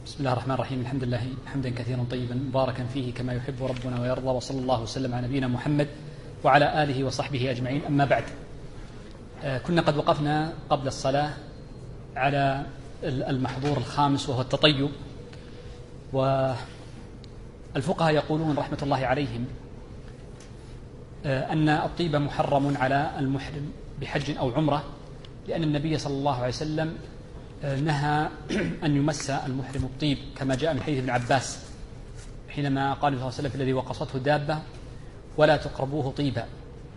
بسم الله الرحمن الرحيم. الحمد لله حمدا كثيرا طيبا مباركا فيه كما يحب ربنا ويرضى، وصلى الله وسلم على نبينا محمد وعلى آله وصحبه أجمعين. أما بعد، كنا قد وقفنا قبل الصلاة على المحظور الخامس وهو التطيب. والفقهاء يقولون رحمة الله عليهم أن الطيب محرم على المحرم بحج أو عمرة، لأن النبي صلى الله عليه وسلم نهى أن يمس المحرم الطيب، كما جاء من حديث ابن عباس حينما قال صلى الله عليه وسلم في الذي وقصته دابة: ولا تقربوه طيبا.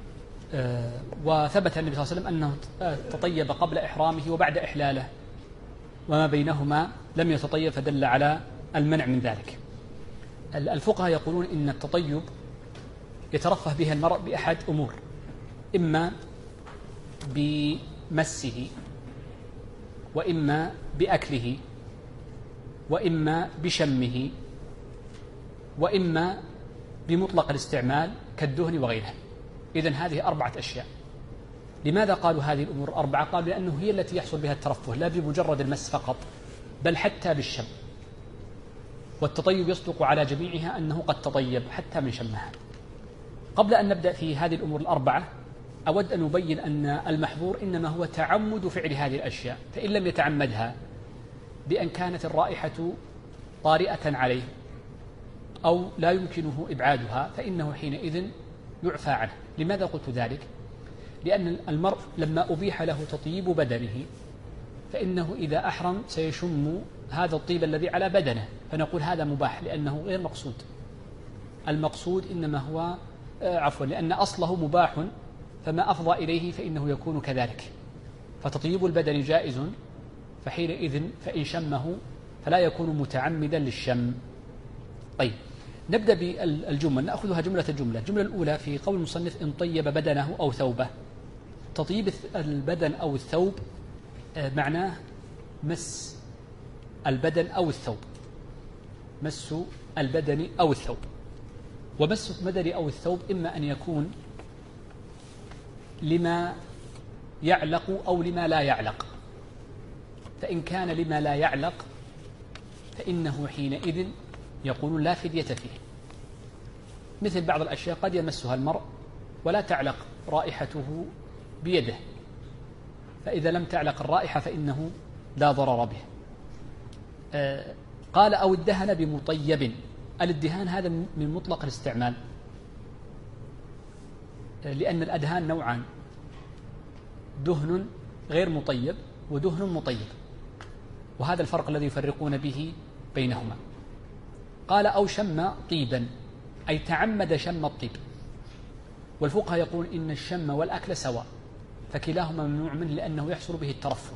وثبت النبي صلى الله عليه وسلم أنه تطيب قبل إحرامه وبعد إحلاله، وما بينهما لم يتطيب، فدل على المنع من ذلك. الفقهاء يقولون إن التطيب يترفه به المرء بأحد أمور: إما بمسه، وإما بأكله، وإما بشمه، وإما بمطلق الاستعمال كالدهن وغيره. إذن هذه 4 أشياء. لماذا قالوا هذه الأمور 4؟ قالوا لأنه هي التي يحصل بها الترفه، لا بمجرد المس فقط، بل حتى بالشم. والتطيب يصدق على جميعها أنه قد تطيب حتى من شمها. قبل أن نبدأ في هذه الأمور 4، أود أن أبين أن المحظور إنما هو تعمد فعل هذه الأشياء، فإن لم يتعمدها بأن كانت الرائحة طارئة عليه أو لا يمكنه إبعادها، فإنه حينئذ يعفى عنه. لماذا قلت ذلك؟ لأن المرء لما أبيح له تطيب بدنه، فإنه إذا أحرم سيشم هذا الطيب الذي على بدنه، فنقول هذا مباح لأنه غير مقصود. المقصود إنما هو لأن أصله مباح، فما أفضى إليه فإنه يكون كذلك. فتطيب البدن جائز، فحينئذ فإن شمه فلا يكون متعمدا للشم. طيب، نبدأ بالجمل، نأخذها جملة جملة. الجملة الأولى في قول المصنف: إن طيب بدنه أو ثوبه. تطيب البدن أو الثوب معناه مس البدن أو الثوب، مس البدن أو الثوب. ومس البدن أو الثوب إما أن يكون لما يعلق أو لما لا يعلق. فإن كان لما لا يعلق فإنه حينئذ يقولون لا فدية فيه. مثل بعض الأشياء قد يمسها المرء ولا تعلق رائحته بيده، فإذا لم تعلق الرائحة فإنه لا ضرر به. قال: أو الدهن بمطيب. الادهان هذا من مطلق الاستعمال، لأن الأدهان نوعان: دهن غير مطيب ودهن مطيب، وهذا الفرق الذي يفرقون به بينهما. قال: أو شم طيبا، أي تعمد شم الطيب. والفقهاء يقول إن الشم والأكل سواء، فكلاهما ممنوع منه لأنه يحصل به الترفه.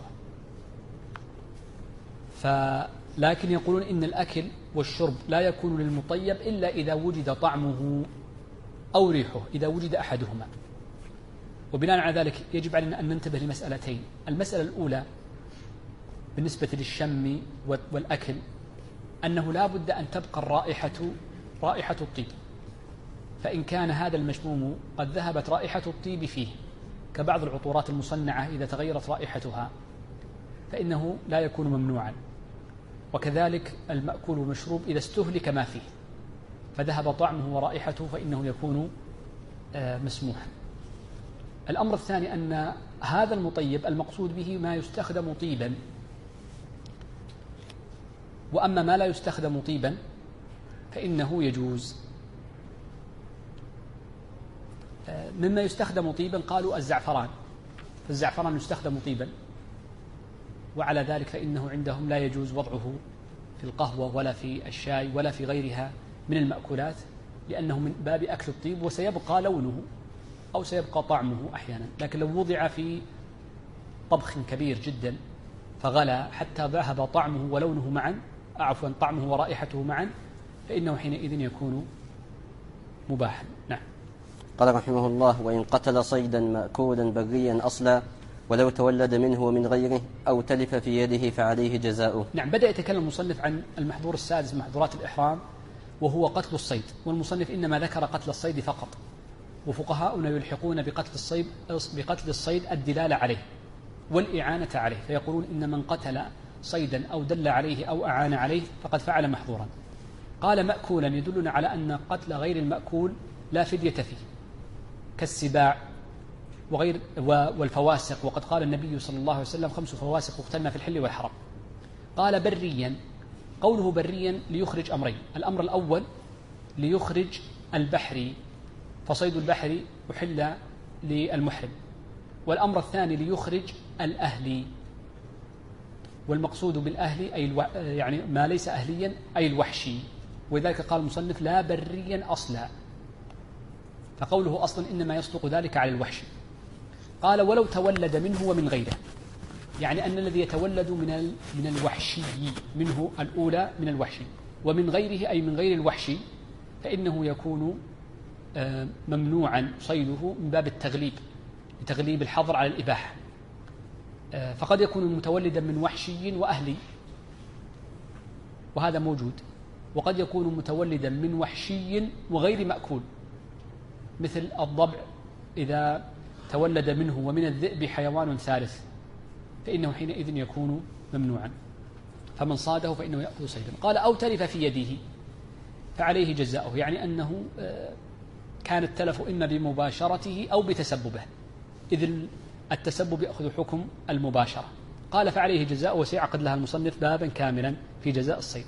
لكن يقولون إن الأكل والشرب لا يكون للمطيب إلا إذا وجد طعمه أو ريحه، إذا وجد أحدهما. وبناء على ذلك يجب علينا أن ننتبه لمسألتين. المسألة الأولى بالنسبة للشم والأكل أنه لا بد أن تبقى رائحة الطيب، فإن كان هذا المشموم قد ذهبت رائحة الطيب فيه، كبعض العطورات المصنعة إذا تغيرت رائحتها فإنه لا يكون ممنوعا. وكذلك المأكول والمشروب إذا استهلك ما فيه فذهب طعمه ورائحته فإنه يكون مسموحا. الأمر الثاني أن هذا المطيب المقصود به ما يستخدم طيبا، وأما ما لا يستخدم طيبا فإنه يجوز. مما يستخدم طيبا قالوا الزعفران، فالزعفران يستخدم طيبا، وعلى ذلك فإنه عندهم لا يجوز وضعه في القهوة ولا في الشاي ولا في غيرها من المأكولات، لأنه من باب أكل الطيب، وسيبقى لونه أو سيبقى طعمه أحيانا. لكن لو وضع في طبخ كبير جدا فغلى حتى ذهب طعمه ولونه معا، طعمه ورائحته معا، فإنه حينئذ يكون مباحا. نعم. قال رحمه الله: وإن قتل صيدا مأكولا بريا أصلا ولو تولد منه ومن غيره أو تلف في يده فعليه جزاؤه. نعم. بدأ يتكلم المصنف عن المحظور السادس من محظورات الإحرام، وهو قتل الصيد. والمصنف إنما ذكر قتل الصيد فقط، وفقهاؤنا يلحقون بقتل الصيد الدلالة عليه والإعانة عليه، فيقولون إن من قتل صيدا أو دل عليه أو أعان عليه فقد فعل محظورا. قال مأكولا يدلنا على أن قتل غير المأكول لا فدية فيه كالسباع والفواسق، وقد قال النبي صلى الله عليه وسلم 5 فواسق اقتلنا في الحل والحرم. قال بريا، قوله بريا ليخرج أمرين: الأمر الأول ليخرج البحري، فصيد البحر أحل للمحرم، والأمر الثاني ليخرج الأهلي، والمقصود بالأهلي أي يعني ما ليس أهليا أي الوحشي، ولذلك قال المصنف لا بريا أصلا، فقوله أصلا إنما يصدق ذلك على الوحشي. قال ولو تولد منه ومن غيره، يعني أن الذي يتولد من الوحشي، منه الأولى من الوحشي، ومن غيره أي من غير الوحشي، فإنه يكون ممنوعا صيده من باب التغليب، لتغليب الحظر على الإباحة. فقد يكون متولدا من وحشي وأهلي، وهذا موجود، وقد يكون متولدا من وحشي وغير مأكول، مثل الضبع إذا تولد منه ومن الذئب حيوان ثالث فإنه حينئذ يكون ممنوعا، فمن صاده فإنه يأخذ صيدا. قال أو تلف في يده فعليه جزاؤه، يعني أنه كان التلف إما بمباشرته أو بتسببه، إذ التسبب يأخذ حكم المباشرة. قال فعليه جزاؤه، وسيعقد لها المصنف بابا كاملا في جزاء الصيد.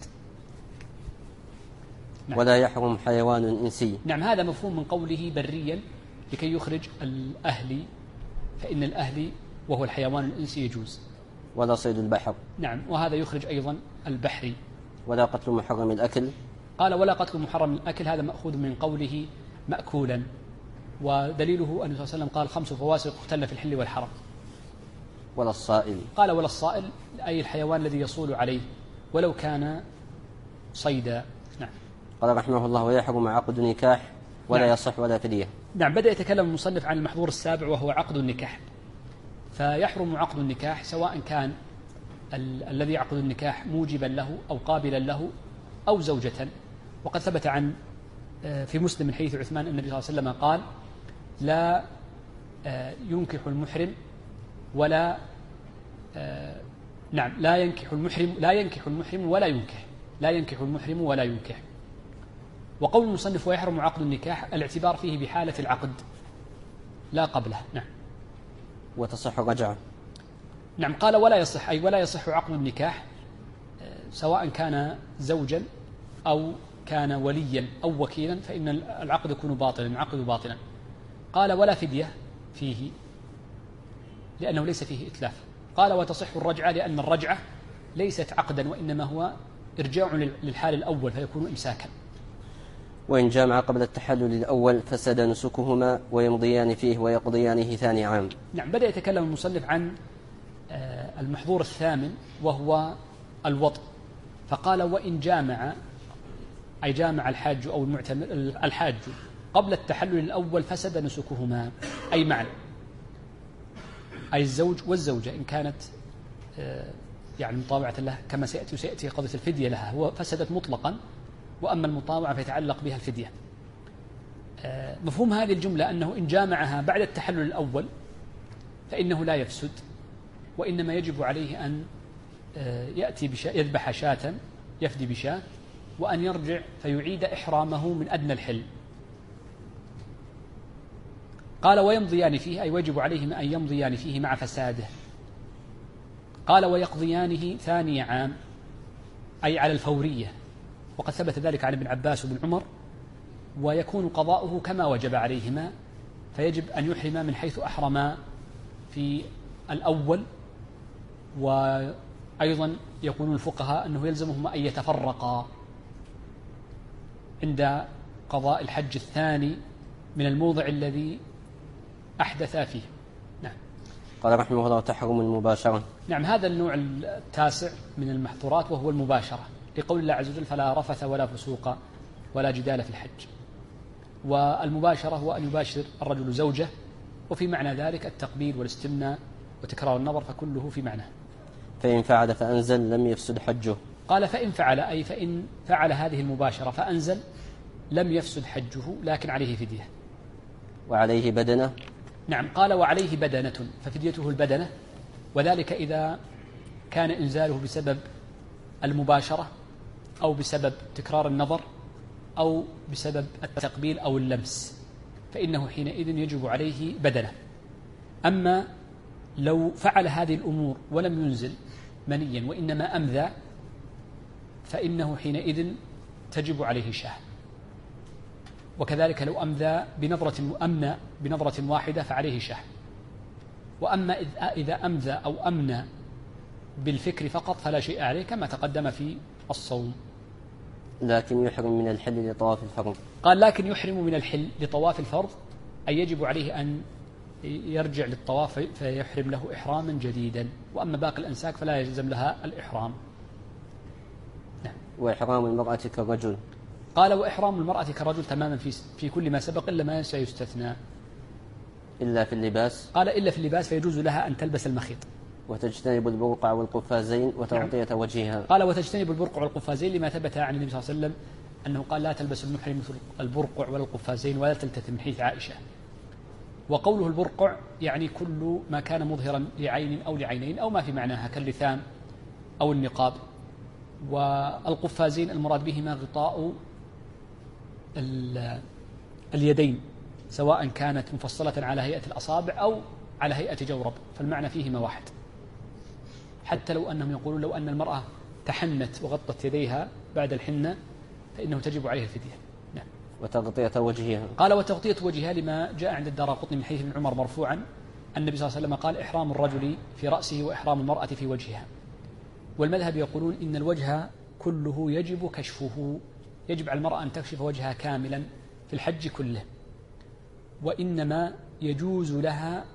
نعم. ولا يحرم حيوان إنسي. نعم، هذا مفهوم من قوله بريا لكي يخرج الأهلي، فإن الأهلي وهو الحيوان الإنسي يجوز. ولا صيد البحر. نعم، وهذا يخرج أيضا البحري. ولا قتل محرم الأكل. قال ولا قتل محرم الأكل، هذا مأخوذ من قوله مأكولا، ودليله أن صلى الله عليه وسلم قال 5 فواسق اقتلن في الحل والحرم. ولا الصائل. قال ولا الصائل أي الحيوان الذي يصول عليه ولو كان صيدا. نعم. قال رحمه الله ويحرم عقد نكاح ولا نعم. يصح ولا فدية. نعم، بدأ يتكلم المصنف عن المحظور السابع وهو عقد النكاح. فيحرم عقد النكاح سواء كان الذي يعقد النكاح موجبا له أو قابلا له أو زوجة. وقد ثبت عن في مسلم من حديث عثمان النبي صلى الله عليه وسلم قال لا ينكح المحرم ولا نعم لا ينكح المحرم ولا ينكح. وقول المصنف ويحرم عقد النكاح الاعتبار فيه بحالة العقد لا قبله. نعم. وتصح رجعة. نعم، قال ولا يصح، أي ولا يصح عقد النكاح سواء كان زوجا أو كان وليا أو وكيلا، فإن العقد يكون باطلا. قال ولا فدية فيه لأنه ليس فيه إتلاف. قال وتصح الرجعة لأن الرجعة ليست عقدا وإنما هو إرجاع للحال الأول فيكون إمساكا. وإن جامع قبل التحلل الأول فسد نسكهما ويمضيان فيه ويقضيانه ثاني عام. نعم، بدأ يتكلم المصنف عن المحظور الثامن وهو الوطء، فقال وإن جامع أي جامع الحاج أو المعتمر الحاج قبل التحلل الأول فسد نسكهما، أي معنى أي الزوج والزوجة إن كانت يعني مطاوعة له كما سيأتي قضية الفدية لها، هو فسدت مطلقا، وأما المطاوعة فيتعلق بها الفدية. مفهوم هذه الجملة أنه إن جامعها بعد التحلل الأول فإنه لا يفسد، وإنما يجب عليه أن يأتي يذبح شاة يفدي بشاة، وأن يرجع فيعيد إحرامه من أدنى الحل. قال ويمضيان فيه أي ويجب عليهما أن يمضيان فيه مع فساده. قال ويقضيانه ثاني عام أي على الفورية، وقد ثبت ذلك عن ابن عباس وابن عمر، ويكون قضاؤه كما وجب عليهما، فيجب أن يحرما من حيث أحرما في الأول. وأيضا يقولون الفقهاء أنه يلزمهما أن يتفرقا عند قضاء الحج الثاني من الموضع الذي أحدثا فيه. نعم. قال رحمه الله تحرم المباشرة. نعم، هذا النوع التاسع من المحظورات وهو المباشرة، لقول الله عز وجل فلا رفث ولا فسوق ولا جدال في الحج. والمباشرة هو أن يباشر الرجل زوجه، وفي معنى ذلك التقبيل والاستمناء وتكرار النظر، فكله في معناه. فإن فعل فأنزل لم يفسد حجه. قال فإن فعل أي فإن فعل هذه المباشرة فأنزل لم يفسد حجه، لكن عليه فدية. وعليه بدنة. نعم، قال وعليه بدنة، ففديته البدنة، وذلك إذا كان إنزاله بسبب المباشرة أو بسبب تكرار النظر أو بسبب التقبيل أو اللمس، فإنه حينئذ يجب عليه بدنه. أما لو فعل هذه الأمور ولم ينزل منيا وإنما أمذى، فإنه حينئذ تجب عليه شاه. وكذلك لو أمذى بنظرة واحدة فعليه شاه. وأما إذا أمذى أو أمنى بالفكر فقط فلا شيء عليه كما تقدم في الصوم. لكن يحرم من الحل لطواف الفرض. قال لكن يحرم من الحل لطواف الفرض، أي يجب عليه أن يرجع للطواف فيحرم له إحراما جديدا. وأما باقي الأنساك فلا يلزم لها الإحرام. نعم. وإحرام المرأة كالرجل. قال وإحرام المرأة كالرجل تماما في كل ما سبق إلا ما سيستثنى. إلا في اللباس. قال إلا في اللباس، فيجوز لها أن تلبس المخيط وتجتنب البرقع والقفازين وتغطية وجهها. قال وتجتنب البرقع والقفازين لما ثبت عن النبي صلى الله عليه وسلم أنه قال لا تلبس المحرم مثل البرقع ولا القفازين ولا تلتثم، من حديث عائشة. وقوله البرقع يعني كل ما كان مظهرا لعين أو لعينين أو ما في معناها كاللثام أو النقاب. والقفازين المراد بهما غطاء اليدين، سواء كانت مفصلة على هيئة الأصابع أو على هيئة جورب، فالمعنى فيهما واحد. حتى لو أنهم يقولون لو أن المرأة تحنت وغطت يديها بعد الحنة فإنه تجب عليه الفدية. نعم. وتغطية وجهها. قال وتغطية وجهها لما جاء عند الدارقطني من حديث ابن عمر مرفوعا النبي صلى الله عليه وسلم قال إحرام الرجل في رأسه وإحرام المرأة في وجهها. والمذهب يقولون إن الوجه كله يجب كشفه، يجب على المرأة أن تكشف وجهها كاملا في الحج كله، وإنما يجوز لها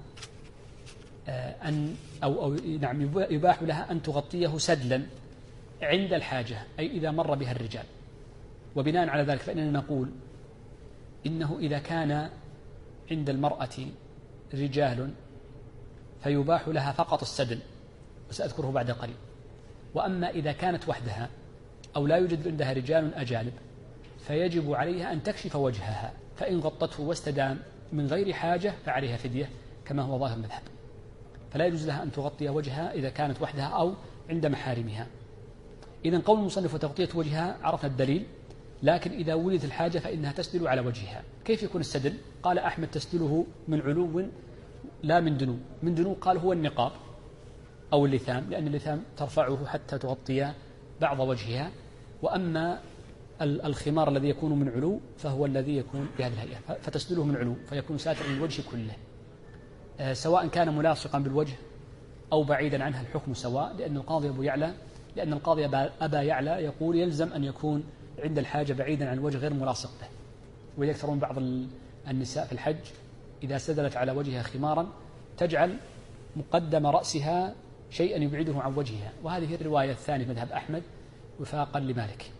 نعم يباح لها أن تغطيه سدلا عند الحاجة، أي إذا مر بها الرجال. وبناء على ذلك فإننا نقول إنه إذا كان عند المرأة رجال فيباح لها فقط السدل، وسأذكره بعد قليل. وأما إذا كانت وحدها أو لا يوجد عندها رجال أجانب فيجب عليها أن تكشف وجهها، فإن غطته واستدام من غير حاجة فعليها فدية كما هو ظاهر المذهب. فلا يجوز لها أن تغطي وجهها إذا كانت وحدها أو عند محارمها. إذن قول المصنف وتغطية وجهها عرفنا الدليل، لكن إذا ولدت الحاجة فإنها تسدل على وجهها. كيف يكون السدل؟ قال أحمد تسدله من علو لا من دنو. من دنو قال هو النقاب أو اللثام، لأن اللثام ترفعه حتى تغطي بعض وجهها. وأما الخمار الذي يكون من علو فهو الذي يكون بهذه الهيئة، فتسدله من علو فيكون ساتر الوجه كله، سواء كان ملاصقا بالوجه أو بعيدا عنها الحكم سواء. لأن القاضي أبا يعلى يقول يلزم أن يكون عند الحاجة بعيدا عن الوجه غير ملاصق به. ويكثرون بعض النساء في الحج إذا سدلت على وجهها خمارا تجعل مقدم رأسها شيئا يبعده عن وجهها، وهذه الرواية الثانية مذهب أحمد وفاقا لمالك.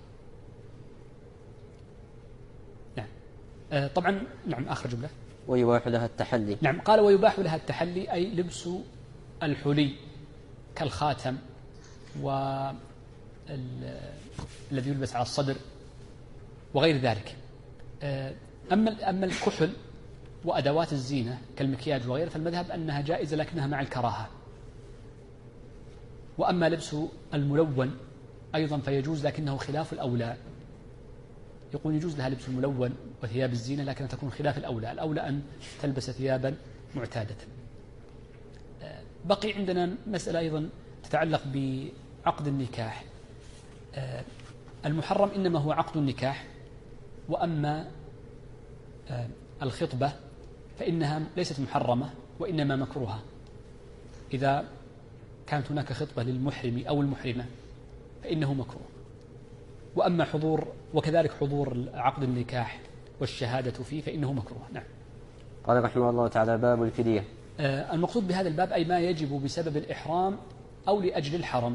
نعم. طبعا نعم. آخر جملة ويباح لها التحلي. نعم. قال ويباح لها التحلي أي لبس الحلي كالخاتم الذي يلبس على الصدر وغير ذلك. أما الكحل وأدوات الزينة كالمكياج وغيره فالمذهب أنها جائزة لكنها مع الكراهة. وأما لبس الملون أيضا فيجوز لكنه خلاف الأولى. يقول يجوز لها لبس الملون وثياب الزينة لكنها تكون خلاف الأولى. الأولى أن تلبس ثيابا معتادة. بقي عندنا مسألة أيضا تتعلق بعقد النكاح. المحرم إنما هو عقد النكاح، وأما الخطبة فإنها ليست محرمة وإنما مكروهة إذا كانت هناك خطبة للمحرم أو المحرمة فإنه مكروه. وأما وكذلك حضور عقد النكاح والشهادة فيه فإنه مكروه. نعم. قال رحمه الله تعالى باب الفدية. المقصود بهذا الباب أي ما يجب بسبب الإحرام أو لأجل الحرم.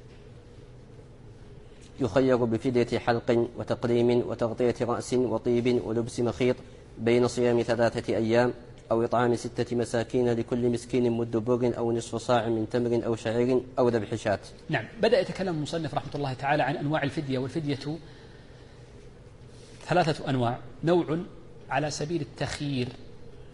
يخير بفدية حلق وتقليم وتغطية رأس وطيب ولبس مخيط بين صيام 3 أيام أو إطعام 6 مساكين لكل مسكين مد بر أو نصف صاع من تمر أو شعير أو ذبح شاة. نعم. بدأ يتكلم المصنف رحمة الله تعالى عن أنواع الفدية. والفدية 3 أنواع: نوع على سبيل التخيير،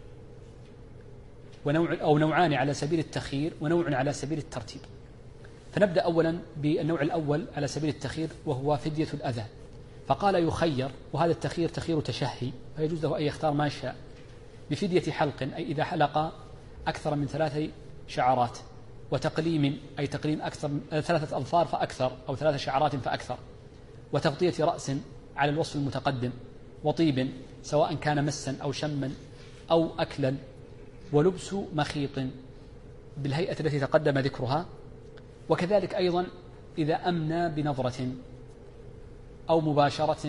ونوعان على سبيل التخيير، ونوع على سبيل الترتيب. فنبدأ أولا بالنوع الأول على سبيل التخيير، وهو فدية الأذى. فقال يخير، وهذا التخيير تخيير تشهي، فيجوز له أن يختار ما شاء، بفدية حلق أي إذا حلق أكثر من 3 شعرات، وتقليم أي تقليم أكثر من 3 أظفار فأكثر، أو 3 شعرات فأكثر، وتغطية رأس على الوصف المتقدم، وطيب سواء كان مسا أو شما أو أكلا، ولبس مخيط بالهيئة التي تقدم ذكرها. وكذلك أيضا إذا أمنى بنظرة أو مباشرة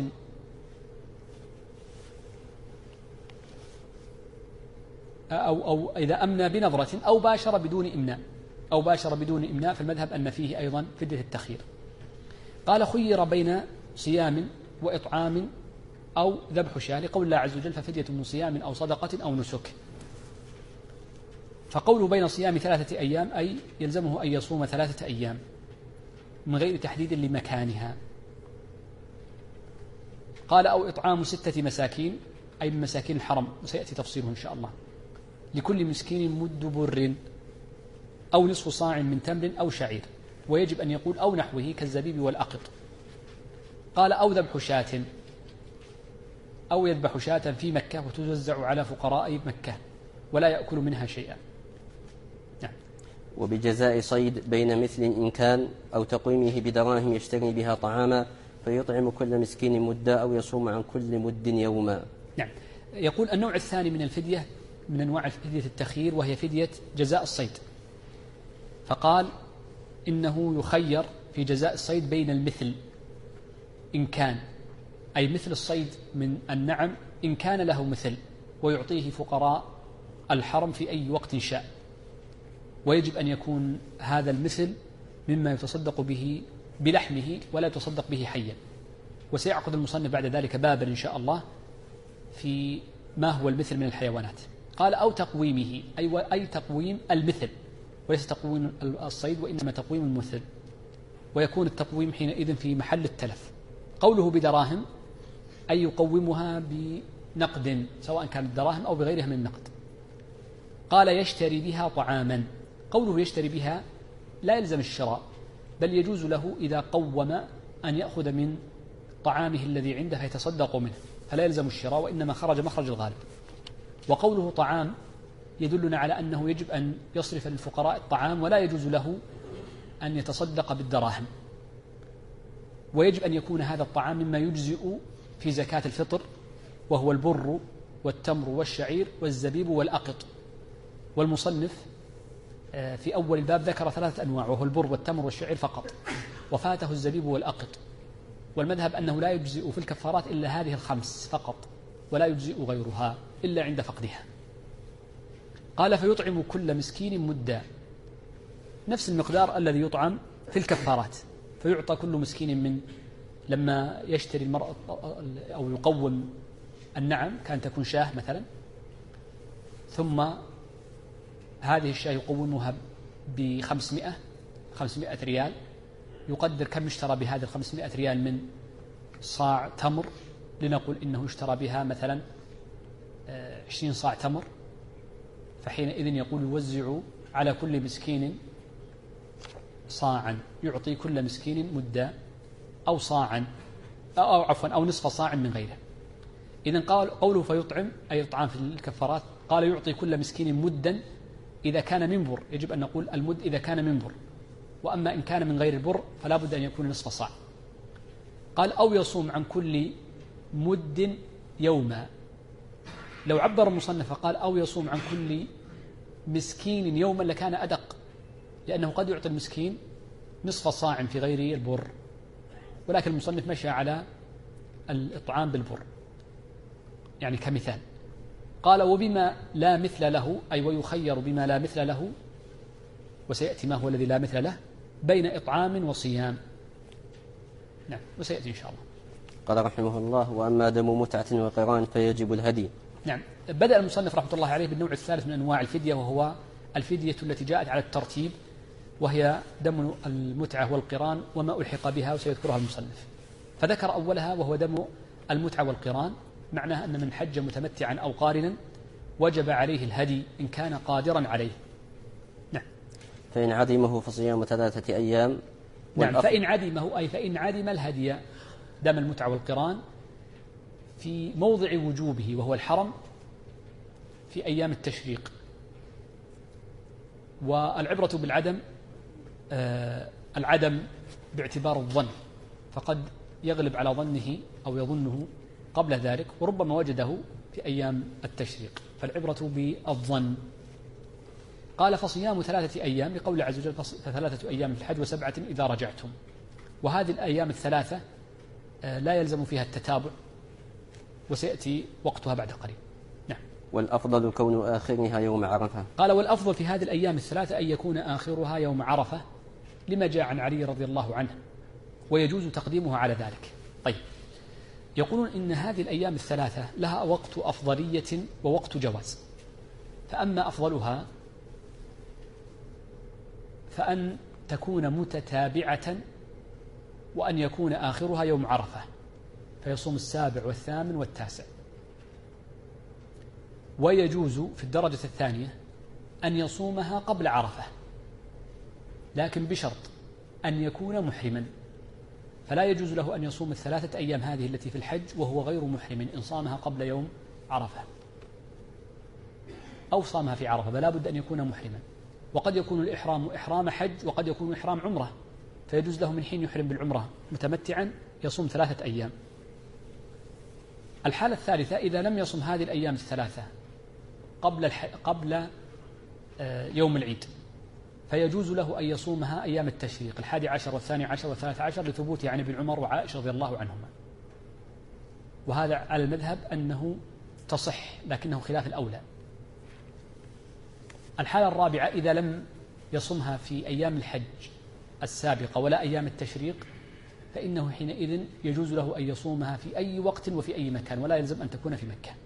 أو إذا أمنى بنظرة أو باشر بدون إمناء، فالمذهب أن فيه أيضا فدية التخيير. قال خير بين صيام وإطعام أو ذبح شاة، لقول الله عز وجل ففدية من صيام أو صدقة أو نسك. فقوله بين صيام 3 أيام أي يلزمه أن يصوم 3 أيام من غير تحديد لمكانها. قال أو إطعام 6 مساكين أي من مساكين الحرم، وسيأتي تفصيله إن شاء الله، لكل مسكين مد بر أو نصف صاع من تمر أو شعير، ويجب أن يقول أو نحوه كالزبيب والأقط. قال أو ذبح شاة أو يذبح شاة في مكة وتوزع على فقراء مكة ولا يأكل منها شيئا. نعم. وبجزاء صيد بين مثل إن كان أو تقويمه بدراهم يشتري بها طعاما، فيطعم كل مسكين مدا أو يصوم عن كل مد يوما. نعم. يقول النوع الثاني من الفدية من أنواع فدية التخيير، وهي فدية جزاء الصيد. فقال إنه يخير في جزاء الصيد بين المثل إن كان، أي مثل الصيد من النعم إن كان له مثل، ويعطيه فقراء الحرم في أي وقت شاء، ويجب أن يكون هذا المثل مما يتصدق به بلحمه ولا يتصدق به حيا. وسيعقد المصنف بعد ذلك بابا إن شاء الله في ما هو المثل من الحيوانات. قال أو تقويمه أي تقويم المثل، وليس تقويم الصيد وإنما تقويم المثل، ويكون التقويم حينئذ في محل التلف. قوله بدراهم أي يقومها بنقد، سواء كانت دراهم أو بغيرها من النقد. قال يشتري بها طعاما. قوله يشتري بها لا يلزم الشراء، بل يجوز له إذا قوم أن يأخذ من طعامه الذي عنده فيتصدق منه، فلا يلزم الشراء، وإنما خرج مخرج الغالب. وقوله طعام يدلنا على أنه يجب أن يصرف للفقراء الطعام، ولا يجوز له أن يتصدق بالدراهم، ويجب أن يكون هذا الطعام مما يجزئ في زكاة الفطر، وهو البر والتمر والشعير والزبيب والأقط. والمصنف في أول الباب ذكر 3 أنواع، وهو البر والتمر والشعير فقط، وفاته الزبيب والأقط. والمذهب أنه لا يجزئ في الكفارات إلا هذه 5 فقط، ولا يجزئ غيرها إلا عند فقدها. قال فيطعم كل مسكين مدا، نفس المقدار الذي يطعم في الكفارات، فيعطى كل مسكين من لما يشتري المرأة أو يقوم النعم كان تكون شاه مثلا، ثم هذه الشاه يقومها ب500 ريال، يقدر كم اشترى بهذه 500 ريال من صاع تمر، لنقول إنه اشترى بها مثلا 20 صاع تمر، فحينئذ يقول يوزع على كل مسكين صاعا، يعطي كل مسكين مدا أو صاعا أو نصف صاع من غيره. إذن قوله فيطعم أي إطعام في الكفارات. قال يعطي كل مسكين مدا إذا كان من بر، يجب أن نقول المد إذا كان من بر، وأما إن كان من غير البر فلا بد أن يكون نصف صاع. قال أو يصوم عن كل مد يوما. لو عبر المصنف قال أو يصوم عن كل مسكين يوما لكان أدق، لأنه قد يعطي المسكين نصف صاع في غير البر، ولكن المصنف مشى على الإطعام بالبر يعني كمثال. قال وبما لا مثل له أي ويخير بما لا مثل له، وسيأتي ما هو الذي لا مثل له، بين إطعام وصيام. نعم وسيأتي إن شاء الله. قال رحمه الله وأما دم متعة وقران فيجب الهدي. نعم. بدأ المصنف رحمة الله عليه بالنوع الثالث من أنواع الفدية، وهو الفدية التي جاءت على الترتيب، وهي دم المتعة والقران وما ألحق بها، وسيذكرها المصنف. فذكر أولها وهو دم المتعة والقران، معناها أن من حج متمتعا أو قارنا وجب عليه الهدي إن كان قادرا عليه. نعم. فإن عدمه فصيام 3 أيام. نعم، فإن عدمه أي فإن عدم الهدي دم المتعة والقران في موضع وجوبه وهو الحرم في أيام التشريق. والعبرة بالعدم العدم باعتبار الظن، فقد يغلب على ظنه أو يظنه قبل ذلك وربما وجده في أيام التشريق، فالعبرة بالظن. قال فصيام 3 أيام لقول عز وجل ف3 أيام في الحج و7 إذا رجعتم. وهذه الأيام الثلاثة لا يلزم فيها التتابع، وسيأتي وقتها بعد قليل. نعم. والأفضل كون آخرها يوم عرفة. قال والأفضل في هذه الأيام الثلاثة أن يكون آخرها يوم عرفة لما جاء عن علي رضي الله عنه، ويجوز تقديمها على ذلك. طيب، يقولون إن هذه الأيام الثلاثة لها وقت أفضلية ووقت جواز. فأما أفضلها فأن تكون متتابعة، وأن يكون آخرها يوم عرفة فيصوم 7 و8 و9. ويجوز في الدرجة الثانية أن يصومها قبل عرفة، لكن بشرط أن يكون محرما، فلا يجوز له أن يصوم 3 أيام هذه التي في الحج وهو غير محرم إن صامها قبل يوم عرفة أو صامها في عرفة، فلا بد أن يكون محرما. وقد يكون الإحرام إحرام حج وقد يكون إحرام عمرة، فيجوز له من حين يحرم بالعمرة متمتعا يصوم 3 أيام. الحالة الثالثة إذا لم يصم هذه الأيام الثلاثة قبل يوم العيد، فيجوز له أن يصومها أيام التشريق 11 و12 و13 لثبوت عن ابن عمر وعائشة رضي الله عنهما. وهذا على المذهب أنه تصح، لكنه خلاف الأولى. الحالة الرابعة إذا لم يصمها في أيام الحج السابقة ولا أيام التشريق، فإنه حينئذ يجوز له أن يصومها في أي وقت وفي أي مكان، ولا يلزم أن تكون في مكة.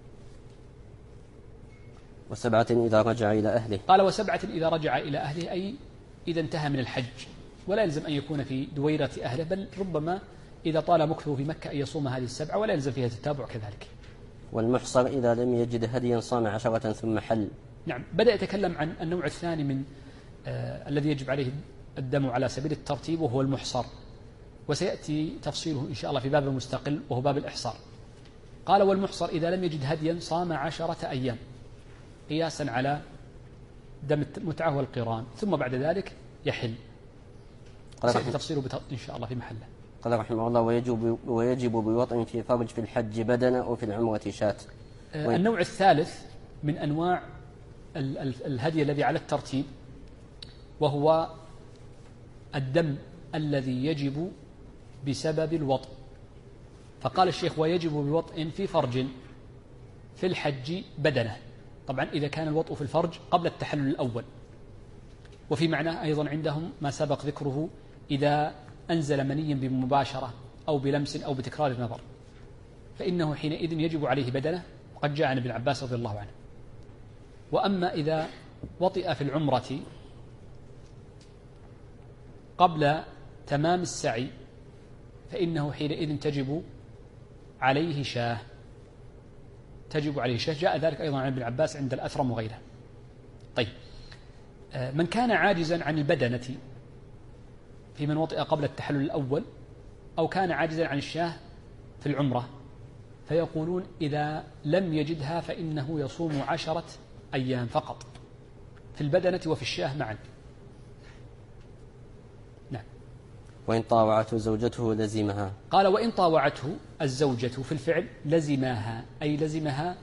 7 إذا رجع إلى أهله. قال 7 إذا رجع إلى أهله، أي إذا انتهى من الحج، ولا يلزم أن يكون في دويرة أهله، بل ربما إذا طال مكثه في مكة أن يصوم هذه 7 ولا يلزم فيها التتابع كذلك. والمحصر إذا لم يجد هديا صام 10 ثم حل. نعم، بدأ يتكلم عن النوع الثاني من الذي يجب عليه الدم على سبيل الترتيب، وهو المحصر، وسيأتي تفصيله إن شاء الله في باب مستقل وهو باب الإحصار. قال والمحصر إذا لم يجد هديا صام 10 أيام قياسا على دم المتعة والقران، ثم بعد ذلك يحل. سيأتي تفصيله إن شاء الله في محله. قال رحمه الله ويجب بوطء في فرج في الحج بدنة وفي العمرة شاة. النوع الثالث من أنواع الهدي الذي على الترتيب وهو الدم الذي يجب بسبب الوطء. فقال الشيخ ويجب بوطء في فرج في الحج بدنة. طبعا إذا كان الوطء في الفرج قبل التحلل الأول، وفي معناه أيضا عندهم ما سبق ذكره إذا أنزل مني بمباشرة أو بلمس أو بتكرار النظر، فإنه حينئذ يجب عليه بدنة، وقد جاء عن ابن عباس رضي الله عنه. وأما إذا وطئ في العمرة قبل تمام السعي فإنه حينئذ تجب عليه شاة. جاء ذلك أيضا عن ابن عباس عند الأثرم وغيره. طيب، من كان عاجزا عن البدنة في من وطئ قبل التحلل الأول، أو كان عاجزا عن الشاة في العمرة، فيقولون إذا لم يجدها فإنه يصوم 10 أيام فقط في البدنة وفي الشاة معا. نعم. وإن طاوعته زوجته لزمها. قال وإن طاوعته الزوجة في الفعل لزمها، أي لزمها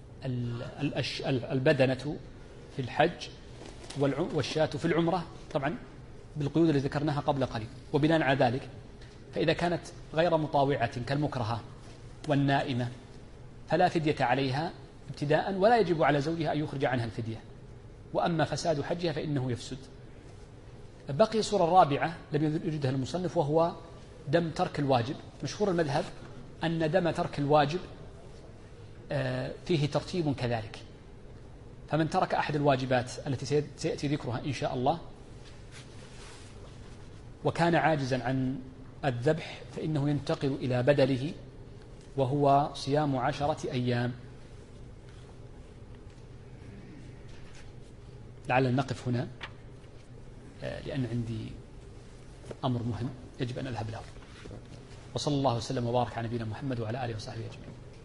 البدنة في الحج والشاة في العمرة، طبعا بالقيود التي ذكرناها قبل قليل. وبناء على ذلك فإذا كانت غير مطاوعة كالمكرهة والنائمة فلا فدية عليها ابتداء، ولا يجب على زوجها أن يخرج عنها الفدية. وأما فساد حجها فإنه يفسد. بقي الصورة الرابعة لم يجدها المصنف، وهو دم ترك الواجب. مشهور المذهب أن دم ترك الواجب فيه ترتيب كذلك، فمن ترك أحد الواجبات التي سيأتي ذكرها إن شاء الله وكان عاجزا عن الذبح فإنه ينتقل إلى بدله، وهو صيام 10 أيام. لعل نقف هنا لأن عندي أمر مهم يجب أن أذهب له. وصلى الله وسلم وبارك على نبينا محمد وعلى آله وصحبه أجمعين.